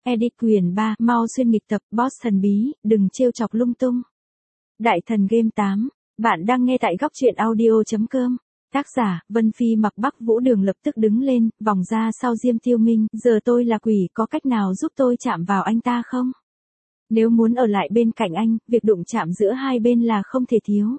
Edit quyền 3, mau xuyên nghịch tập, boss thần bí, đừng trêu chọc lung tung. Đại thần game 8, bạn đang nghe tại góc truyện audio.com. Tác giả, Vân Phi mặc Bắc Vũ Đường lập tức đứng lên, vòng ra sau Diêm Tiêu Minh, giờ tôi là quỷ, có cách nào giúp tôi chạm vào anh ta không? Nếu muốn ở lại bên cạnh anh, việc đụng chạm giữa hai bên là không thể thiếu.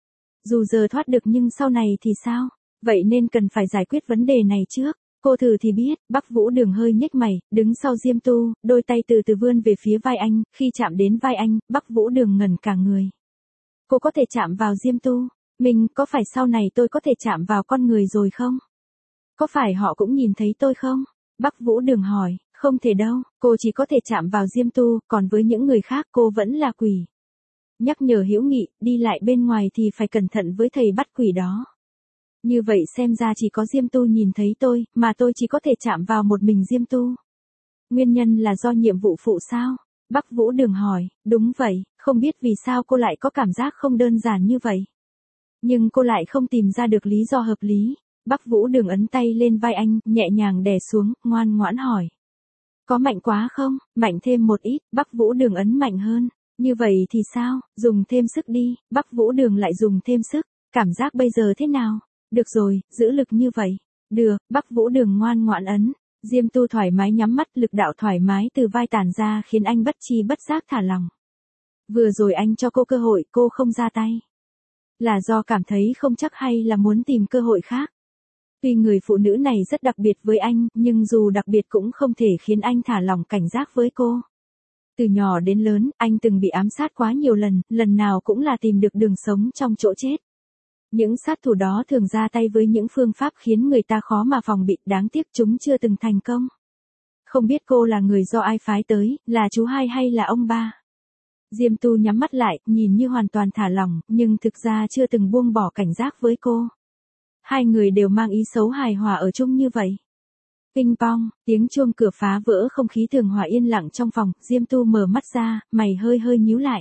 Dù giờ thoát được nhưng sau này thì sao? Vậy nên cần phải giải quyết vấn đề này trước. Cô thử thì biết, Bắc Vũ Đường hơi nhếch mày, đứng sau Diêm Tu, đôi tay từ từ vươn về phía vai anh, khi chạm đến vai anh, Bắc Vũ Đường ngẩn cả người. Cô có thể chạm vào Diêm Tu, mình có phải sau này tôi có thể chạm vào con người rồi không? Có phải họ cũng nhìn thấy tôi không? Bắc Vũ Đường hỏi, không thể đâu, cô chỉ có thể chạm vào Diêm Tu, còn với những người khác cô vẫn là quỷ. Nhắc nhở hữu nghị, đi lại bên ngoài thì phải cẩn thận với thầy bắt quỷ đó. Như vậy xem ra chỉ có Diêm Tu nhìn thấy tôi, mà tôi chỉ có thể chạm vào một mình Diêm Tu. Nguyên nhân là do nhiệm vụ phụ sao? Bắc Vũ Đường hỏi, đúng vậy, không biết vì sao cô lại có cảm giác không đơn giản như vậy. Nhưng cô lại không tìm ra được lý do hợp lý. Bắc Vũ Đường ấn tay lên vai anh, nhẹ nhàng đè xuống, ngoan ngoãn hỏi. Có mạnh quá không? Mạnh thêm một ít, Bắc Vũ Đường ấn mạnh hơn. Như vậy thì sao? Dùng thêm sức đi, Bắc Vũ Đường lại dùng thêm sức. Cảm giác bây giờ thế nào? Được rồi, giữ lực như vậy. Được, Bắc Vũ Đường ngoan ngoãn ấn. Diêm Tu thoải mái nhắm mắt, lực đạo thoải mái từ vai tản ra khiến anh bất chi bất giác thả lỏng. Vừa rồi anh cho cô cơ hội, cô không ra tay. Là do cảm thấy không chắc hay là muốn tìm cơ hội khác? Tuy người phụ nữ này rất đặc biệt với anh, nhưng dù đặc biệt cũng không thể khiến anh thả lỏng cảnh giác với cô. Từ nhỏ đến lớn, anh từng bị ám sát quá nhiều lần, lần nào cũng là tìm được đường sống trong chỗ chết. Những sát thủ đó thường ra tay với những phương pháp khiến người ta khó mà phòng bị, đáng tiếc chúng chưa từng thành công. Không biết cô là người do ai phái tới, là chú hai hay là ông ba? Diêm Tu nhắm mắt lại, nhìn như hoàn toàn thả lỏng, nhưng thực ra chưa từng buông bỏ cảnh giác với cô. Hai người đều mang ý xấu hài hòa ở chung như vậy. Ping pong, tiếng chuông cửa phá vỡ không khí thường hòa yên lặng trong phòng, Diêm Tu mở mắt ra, mày hơi hơi nhíu lại.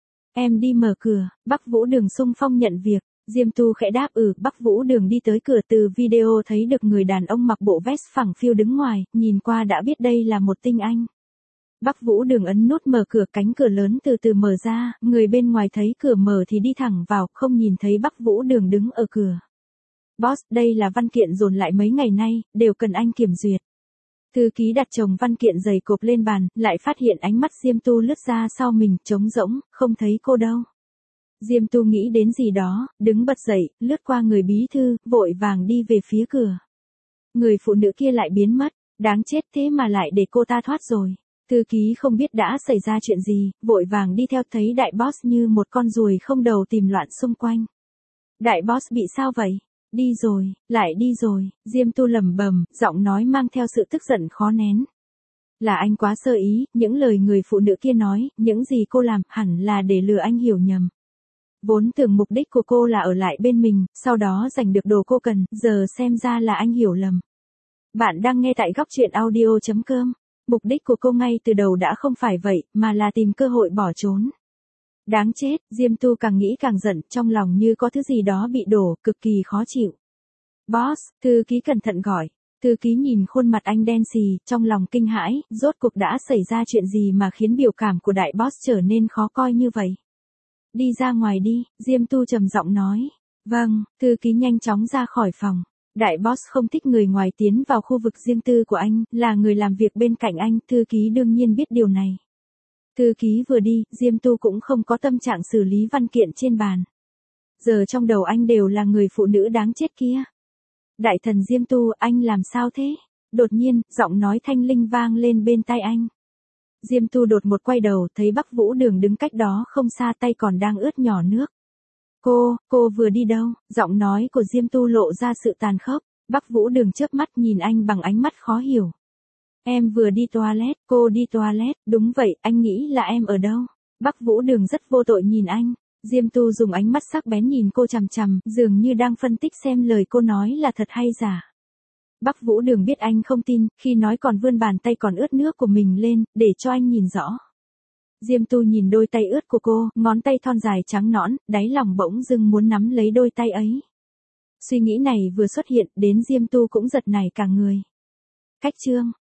Em đi mở cửa, Bắc Vũ Đường xung phong nhận việc. Diêm Tu khẽ đáp Bắc Vũ Đường đi tới cửa, từ video thấy được người đàn ông mặc bộ vest phẳng phiu đứng ngoài, nhìn qua đã biết đây là một tinh anh. Bắc Vũ Đường ấn nút mở cửa, cánh cửa lớn từ từ mở ra, người bên ngoài thấy cửa mở thì đi thẳng vào, không nhìn thấy Bắc Vũ Đường đứng ở cửa. Boss, đây là văn kiện dồn lại mấy ngày nay, đều cần anh kiểm duyệt. Thư ký đặt chồng văn kiện dày cộp lên bàn, lại phát hiện ánh mắt Diêm Tu lướt ra sau mình, trống rỗng, không thấy cô đâu. Diêm Tu nghĩ đến gì đó, đứng bật dậy, lướt qua người bí thư, vội vàng đi về phía cửa. Người phụ nữ kia lại biến mất, đáng chết, thế mà lại để cô ta thoát rồi. Thư ký không biết đã xảy ra chuyện gì, vội vàng đi theo, thấy đại boss như một con ruồi không đầu tìm loạn xung quanh. Đại boss bị sao vậy? Đi rồi, lại đi rồi, Diêm Tu lẩm bẩm, giọng nói mang theo sự tức giận khó nén. Là anh quá sơ ý, những lời người phụ nữ kia nói, những gì cô làm, hẳn là để lừa anh hiểu nhầm. Vốn tưởng mục đích của cô là ở lại bên mình, sau đó giành được đồ cô cần, giờ xem ra là anh hiểu lầm. Bạn đang nghe tại góc truyện audio.com. Mục đích của cô ngay từ đầu đã không phải vậy, mà là tìm cơ hội bỏ trốn. Đáng chết, Diêm Tu càng nghĩ càng giận, trong lòng như có thứ gì đó bị đổ, cực kỳ khó chịu. Boss, thư ký cẩn thận gọi. Thư ký nhìn khuôn mặt anh đen xì, trong lòng kinh hãi, rốt cuộc đã xảy ra chuyện gì mà khiến biểu cảm của đại boss trở nên khó coi như vậy. Đi ra ngoài đi, Diêm Tu trầm giọng nói. Vâng, thư ký nhanh chóng ra khỏi phòng. Đại boss không thích người ngoài tiến vào khu vực riêng tư của anh, là người làm việc bên cạnh anh, thư ký đương nhiên biết điều này. Thư ký vừa đi, Diêm Tu cũng không có tâm trạng xử lý văn kiện trên bàn. Giờ trong đầu anh đều là người phụ nữ đáng chết kia. Đại thần Diêm Tu, anh làm sao thế? Đột nhiên, giọng nói thanh linh vang lên bên tai anh. Diêm Tu đột một quay đầu, thấy Bắc Vũ Đường đứng cách đó không xa, tay còn đang ướt nhỏ nước. Cô vừa đi đâu? Giọng nói của Diêm Tu lộ ra sự tàn khốc. Bắc Vũ Đường chớp mắt nhìn anh bằng ánh mắt khó hiểu. Em vừa đi toilet, cô đi toilet, đúng vậy, anh nghĩ là em ở đâu? Bắc Vũ Đường rất vô tội nhìn anh. Diêm Tu dùng ánh mắt sắc bén nhìn cô chằm chằm, dường như đang phân tích xem lời cô nói là thật hay giả. Bắc Vũ Đường biết anh không tin, khi nói còn vươn bàn tay còn ướt nước của mình lên, để cho anh nhìn rõ. Diêm Tu nhìn đôi tay ướt của cô, ngón tay thon dài trắng nõn, đáy lòng bỗng dưng muốn nắm lấy đôi tay ấy. Suy nghĩ này vừa xuất hiện, đến Diêm Tu cũng giật nảy cả người. Cách chương